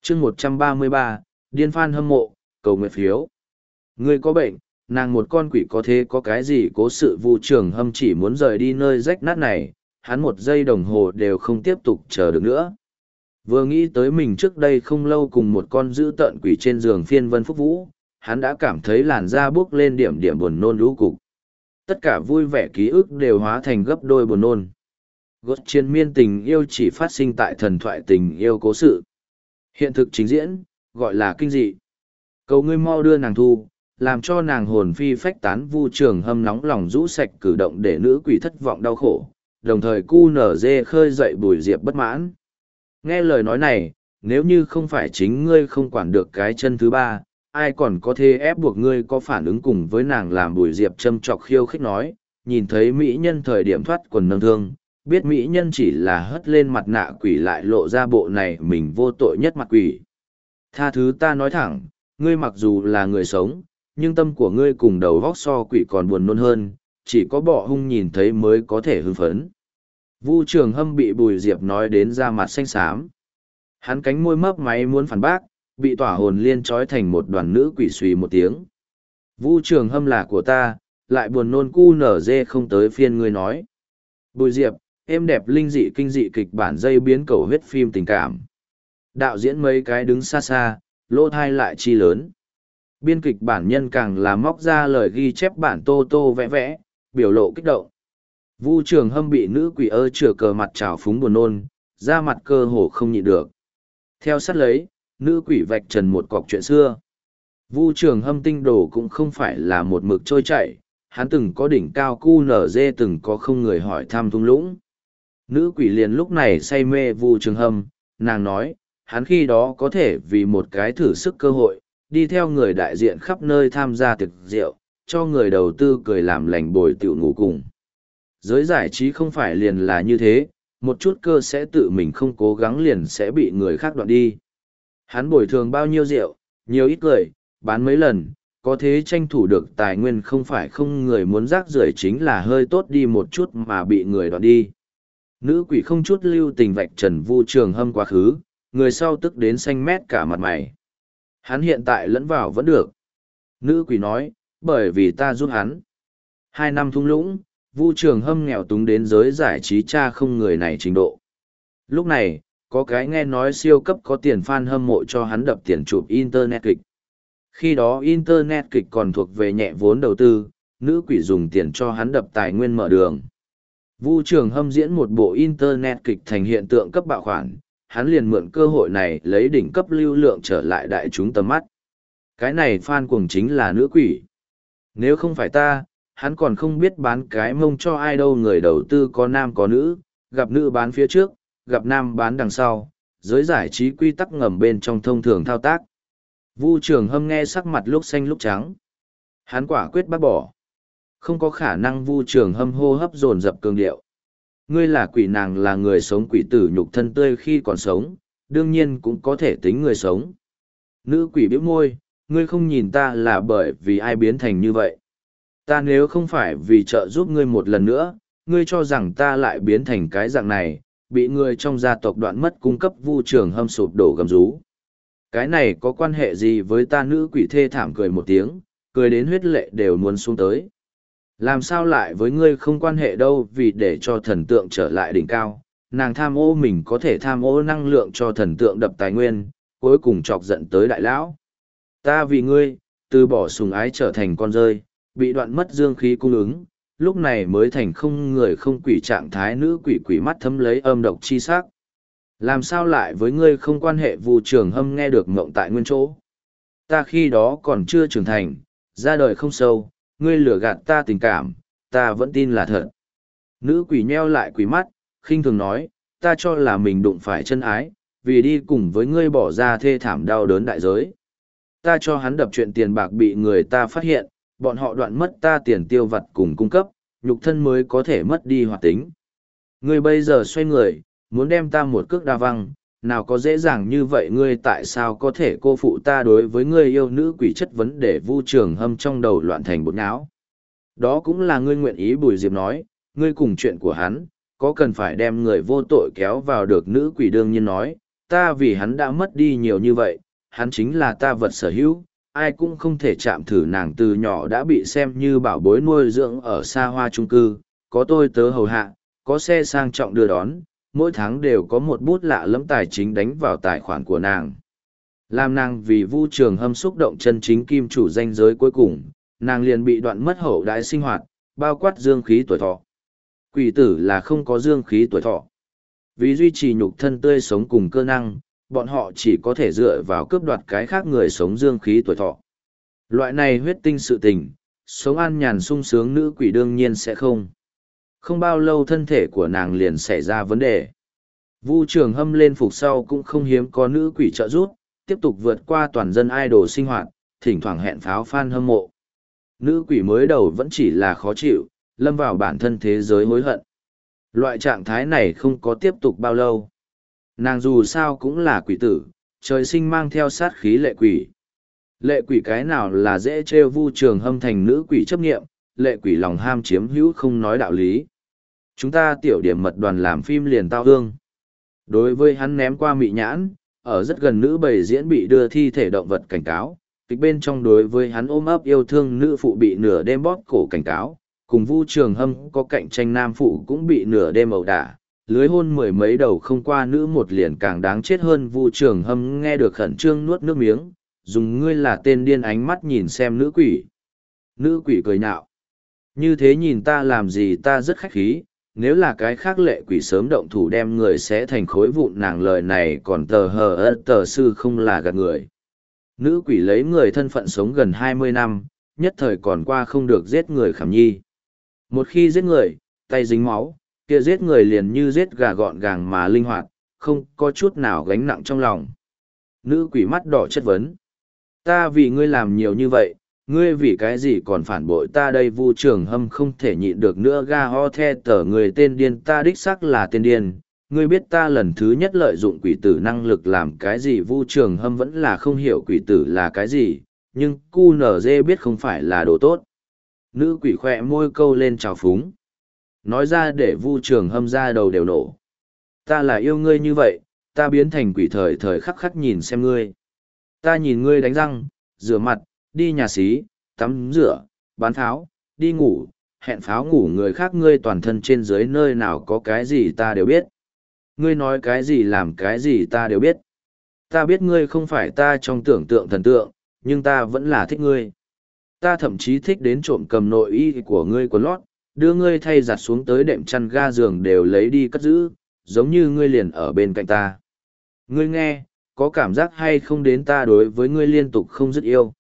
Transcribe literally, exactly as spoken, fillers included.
chương một trăm ba mươi ba, điên fan hâm mộ, cầu nguyện phiếu. Ngươi có bệnh, nàng một con quỷ có thế có cái gì cố sự. Vu Trường Hâm chỉ muốn rời đi nơi rách nát này, hắn một giây đồng hồ đều không tiếp tục chờ được nữa. Vừa nghĩ tới mình trước đây không lâu cùng một con dữ tợn quỷ trên giường phiên vân phúc vũ, hắn đã cảm thấy làn da buốc lên điểm điểm buồn nôn lũ cục. Tất cả vui vẻ ký ức đều hóa thành gấp đôi buồn nôn. Gót chiến miên tình yêu chỉ phát sinh tại thần thoại tình yêu cố sự. Hiện thực chính diễn, gọi là kinh dị. Cầu ngươi mau đưa nàng thu, làm cho nàng hồn phi phách tán. Vu Trường Hâm nóng lòng rũ sạch cử động để nữ quỷ thất vọng đau khổ, đồng thời cu nở dê khơi dậy Bùi Diệp bất mãn. Nghe lời nói này, nếu như không phải chính ngươi không quản được cái chân thứ ba, ai còn có thể ép buộc ngươi có phản ứng cùng với nàng. Làm Bùi Diệp châm chọc khiêu khích nói, nhìn thấy mỹ nhân thời điểm thoát quần nâng thương, biết mỹ nhân chỉ là hất lên mặt nạ quỷ lại lộ ra bộ này mình vô tội nhất mặt quỷ. Tha thứ ta nói thẳng, ngươi mặc dù là người sống, nhưng tâm của ngươi cùng đầu vóc so quỷ còn buồn nôn hơn, chỉ có bọ hung nhìn thấy mới có thể hưng phấn. Vu Trường Hâm bị Bùi Diệp nói đến da mặt xanh xám. Hắn cánh môi mấp máy muốn phản bác, bị tỏa hồn liên trói thành một đoàn nữ quỷ suy một tiếng. Vu Trường Hâm là của ta, lại buồn nôn cu nở dê không tới phiên ngươi nói. Bùi Diệp, êm đẹp linh dị kinh dị kịch bản dây biến cầu huyết phim tình cảm. Đạo diễn mấy cái đứng xa xa, lỗ thai lại chi lớn. Biên kịch bản nhân càng là móc ra lời ghi chép bản tô tô vẽ vẽ, biểu lộ kích động. Vu Trường Hâm bị nữ quỷ ơ chừa cờ mặt trào phúng buồn nôn, ra mặt cơ hồ không nhịn được. Theo sát lấy, nữ quỷ vạch trần một cọc chuyện xưa. Vu Trường Hâm tinh đồ cũng không phải là một mực trôi chảy, hắn từng có đỉnh cao cu nở dê, từng có không người hỏi thăm thung lũng. Nữ quỷ liền lúc này say mê Vu Trường Hâm, nàng nói, hắn khi đó có thể vì một cái thử sức cơ hội, đi theo người đại diện khắp nơi tham gia tiệc rượu, cho người đầu tư cười làm lành bồi tiểu ngủ cùng. Giới giải trí không phải liền là như thế, một chút cơ sẽ tự mình không cố gắng liền sẽ bị người khác đoạn đi. Hắn bồi thường bao nhiêu rượu, nhiều ít cười, bán mấy lần, có thế tranh thủ được tài nguyên không phải không người muốn rác rưởi chính là hơi tốt đi một chút mà bị người đoạn đi. Nữ quỷ không chút lưu tình vạch trần Vu Trường Hâm quá khứ, người sau tức đến xanh mét cả mặt mày. Hắn hiện tại lẫn vào vẫn được. Nữ quỷ nói, bởi vì ta giúp hắn. Hai năm thung lũng, Vu Trường Hâm nghèo túng đến giới giải trí cha không người này trình độ. Lúc này, có cái nghe nói siêu cấp có tiền fan hâm mộ cho hắn đập tiền chụp Internet kịch. Khi đó Internet kịch còn thuộc về nhẹ vốn đầu tư, nữ quỷ dùng tiền cho hắn đập tài nguyên mở đường. Vu Trường Hâm diễn một bộ Internet kịch thành hiện tượng cấp bạo khoản, hắn liền mượn cơ hội này lấy đỉnh cấp lưu lượng trở lại đại chúng tầm mắt. Cái này fan cuồng chính là nữ quỷ. Nếu không phải ta, hắn còn không biết bán cái mông cho ai đâu. Người đầu tư có nam có nữ, gặp nữ bán phía trước, gặp nam bán đằng sau, giới giải trí quy tắc ngầm bên trong thông thường thao tác. Vu Trường Hâm nghe sắc mặt lúc xanh lúc trắng. Hắn quả quyết bác bỏ. Không có khả năng. Vu Trường Hâm hô hấp dồn dập cường điệu. Ngươi là quỷ, nàng là người sống, quỷ tử nhục thân tươi khi còn sống, đương nhiên cũng có thể tính người sống. Nữ quỷ bĩu môi, ngươi không nhìn ta là bởi vì ai biến thành như vậy. Ta nếu không phải vì trợ giúp ngươi một lần nữa, ngươi cho rằng ta lại biến thành cái dạng này, bị người trong gia tộc đoạn mất cung cấp. Vu Trường Hâm sụp đổ gầm rú. Cái này có quan hệ gì với ta? Nữ quỷ thê thảm cười một tiếng, cười đến huyết lệ đều muốn xuống tới. Làm sao lại với ngươi không quan hệ đâu, vì để cho thần tượng trở lại đỉnh cao, nàng tham ô mình có thể tham ô năng lượng cho thần tượng đập tài nguyên, cuối cùng chọc giận tới đại lão. Ta vì ngươi, từ bỏ sùng ái trở thành con rơi, bị đoạn mất dương khí cung ứng, lúc này mới thành không người không quỷ trạng thái. Nữ quỷ quỷ mắt thấm lấy âm độc chi sắc. Làm sao lại với ngươi không quan hệ? Vu Trường Hâm nghe được mộng tại nguyên chỗ. Ta khi đó còn chưa trưởng thành, ra đời không sâu, ngươi lừa gạt ta tình cảm, ta vẫn tin là thật. Nữ quỷ nheo lại quỷ mắt, khinh thường nói, ta cho là mình đụng phải chân ái, vì đi cùng với ngươi bỏ ra thê thảm đau đớn đại giới. Ta cho hắn đập chuyện tiền bạc bị người ta phát hiện, bọn họ đoạn mất ta tiền tiêu vặt cùng cung cấp, nhục thân mới có thể mất đi hoạt tính. Ngươi bây giờ xoay người, muốn đem ta một cước đa văng, nào có dễ dàng như vậy. Ngươi tại sao có thể cô phụ ta đối với ngươi yêu? Nữ quỷ chất vấn để Vu Trường Hâm trong đầu loạn thành bột não. Đó cũng là ngươi nguyện ý. Bùi Diệp nói, ngươi cùng chuyện của hắn, có cần phải đem người vô tội kéo vào được? Nữ quỷ đương nhiên nói, ta vì hắn đã mất đi nhiều như vậy, hắn chính là ta vật sở hữu, ai cũng không thể chạm thử. Nàng từ nhỏ đã bị xem như bảo bối nuôi dưỡng ở xa hoa chung cư, có tôi tớ hầu hạ, có xe sang trọng đưa đón, mỗi tháng đều có một bút lạ lẫm tài chính đánh vào tài khoản của nàng. Làm nàng vì Vu Trường Hâm xúc động chân chính kim chủ danh giới cuối cùng, nàng liền bị đoạn mất hậu đãi sinh hoạt, bao quát dương khí tuổi thọ. Quỷ tử là không có dương khí tuổi thọ. Vì duy trì nhục thân tươi sống cùng cơ năng, bọn họ chỉ có thể dựa vào cướp đoạt cái khác người sống dương khí tuổi thọ. Loại này huyết tinh sự tình, sống an nhàn sung sướng nữ quỷ đương nhiên sẽ không. Không bao lâu thân thể của nàng liền xảy ra vấn đề. Vu Trường Hâm lên phục sau cũng không hiếm có nữ quỷ trợ giúp, tiếp tục vượt qua toàn dân idol sinh hoạt, thỉnh thoảng hẹn pháo fan hâm mộ. Nữ quỷ mới đầu vẫn chỉ là khó chịu, lâm vào bản thân thế giới hối hận. Loại trạng thái này không có tiếp tục bao lâu. Nàng dù sao cũng là quỷ tử, trời sinh mang theo sát khí lệ quỷ. Lệ quỷ cái nào là dễ trêu. Vu Trường Hâm thành nữ quỷ chấp nghiệm, lệ quỷ lòng ham chiếm hữu không nói đạo lý. Chúng ta tiểu điểm mật đoàn làm phim liền tao hương. Đối với hắn ném qua mị nhãn, ở rất gần nữ bầy diễn bị đưa thi thể động vật cảnh cáo, kịch bên trong đối với hắn ôm ấp yêu thương nữ phụ bị nửa đêm bóp cổ cảnh cáo, cùng Vu Trường Hâm có cạnh tranh nam phụ cũng bị nửa đêm ẩu đả, lưới hôn mười mấy đầu không qua nữ một liền càng đáng chết hơn. Vu Trường Hâm nghe được khẩn trương nuốt nước miếng, dùng ngươi là tên điên ánh mắt nhìn xem nữ quỷ. Nữ quỷ cười nhạo. Như thế nhìn ta làm gì, ta rất khách khí, nếu là cái khác lệ quỷ sớm động thủ đem người sẽ thành khối vụn. Nàng lời này còn tờ hờ ơ tờ sư không là gạt người. Nữ quỷ lấy người thân phận sống gần hai mươi năm, nhất thời còn qua không được giết người khảm nhi. Một khi giết người, tay dính máu, kia giết người liền như giết gà gọn gàng mà linh hoạt, không có chút nào gánh nặng trong lòng. Nữ quỷ mắt đỏ chất vấn. Ta vì ngươi làm nhiều như vậy, ngươi vì cái gì còn phản bội ta đây? Vu Trường Hâm không thể nhịn được nữa, ga ho the tờ người tên điên, ta đích xác là tên điên. Ngươi biết ta lần thứ nhất lợi dụng quỷ tử năng lực làm cái gì? Vu Trường Hâm vẫn là không hiểu quỷ tử là cái gì, nhưng cu nở dê biết không phải là đồ tốt. Nữ quỷ khỏe môi câu lên trào phúng. Nói ra để Vu Trường Hâm ra đầu đều nổ. Ta là yêu ngươi như vậy, ta biến thành quỷ thời thời khắc khắc nhìn xem ngươi. Ta nhìn ngươi đánh răng, rửa mặt, đi nhà xí, tắm rửa, bán pháo, đi ngủ, hẹn pháo ngủ người khác, ngươi toàn thân trên dưới nơi nào có cái gì ta đều biết. Ngươi nói cái gì làm cái gì ta đều biết. Ta biết ngươi không phải ta trong tưởng tượng thần tượng, nhưng ta vẫn là thích ngươi. Ta thậm chí thích đến trộm cầm nội y của ngươi quần lót, đưa ngươi thay giặt xuống tới đệm chăn ga giường đều lấy đi cất giữ, giống như ngươi liền ở bên cạnh ta. Ngươi nghe, có cảm giác hay không đến ta đối với ngươi liên tục không dứt yêu?